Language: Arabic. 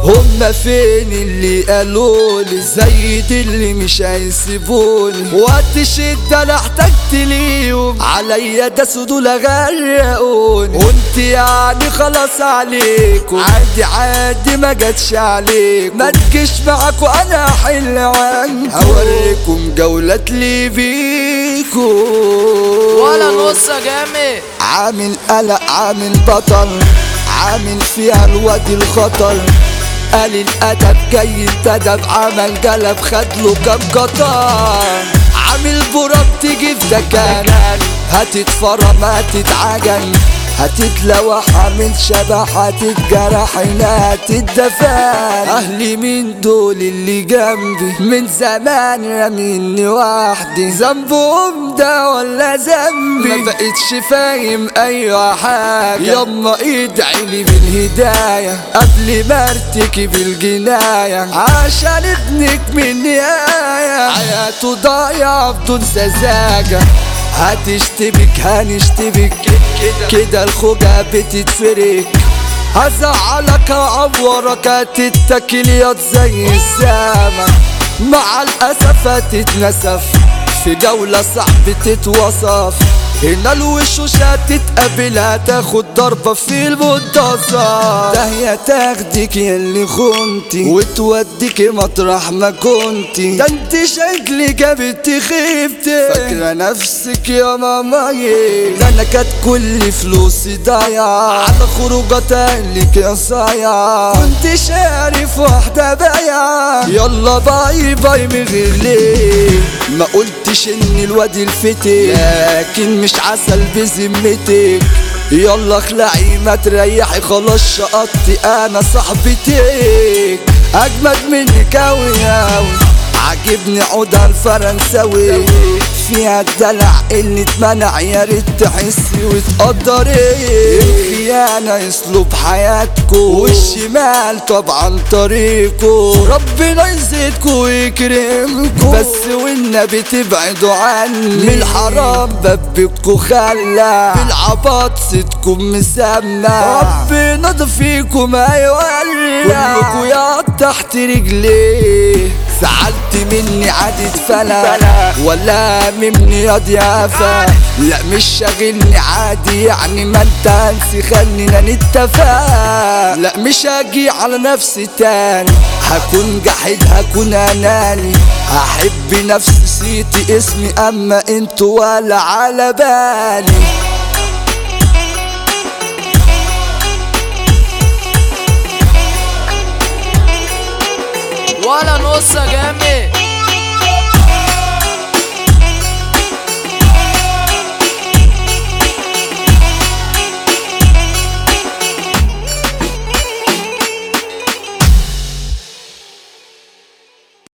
هما فين اللي قالولي زي دي اللي مش هيسيبوني وقت الشدة انا احتجت ليهم عليا داسوا دول غرقوني وانت يعني خلاص عليكم عادي عادي ما جاتش عليكم ما تجيش معاكوا انا احل عنكم هوريكم جولات لي بيكم ولا نص جامد عامل قلق عامل بطل عامل فيها الواد الخطر قال الادب جاي انتدب عمل جلب خدله كام قطر عامل براب تيجي في دكان هتتفرم هتتعجن هتتلوح عامل شبح هتتجرح هنا هتتدفن اهلي مين دول اللي جنبي من زمان راميني وحدي ذنبهم ده ولا ذنبي ما بقتش فاهم اي حاجه يما ادعي لي بالهدايه قبل ما ارتكب الجنايه عشان ابنك من نهايه حياته ضايعه بدون سذاجه هتشتبك هنشتبك كده الخوجة بتتفرك هزعلك هعورك هتتاكل ياض زي السما مع الأسف هتتنسف في جولة صعب تتوصف هنا الوشوش هتتقابل هتاخد ضربة في المنتصف ده هي تاخدك ياللي خنتي وتوديك مطرح ما كنتي ده انت شكلي جابت خيبتي فاكرة نفسك يا ماماي ده انا كانت كل فلوسي ضايعة على خروجات اهلك يا صايعة كنت شارف واحدة بايعة يلا باي باي من غير ليه ما قلتش ان الواد الفتي لكن مش عسل بذمتك يلا اخلعي ما تريحي خلاص شقطتي انا صاحبتك اجمد منك اوي اوي عاجبني عودها الفرنساوي فيها الدلع اللي اتمنع يا ريت تحسي وتقدري الخيانة اسلوب حياتكو والشمال طبعا طريقكو ربنا يزيدكو ويكرمكو بس والنبي تبعدوا عني من الحرام بابكو خلى بالعباط صدكم مسمى ربنا ضفيكم ما يولى كلكو يا تحت رجليه زعلت مني عادي اتفلى ولا مني يا ضيافة لا مش شاغلني عادي يعني ما انت انسي خلينا نتفق لا مش هاجي على نفسي تاني هكون جحيد هكون اناني هحب نفسي سيتي اسمي اما انتوا ولا على بالي ولا نص جامد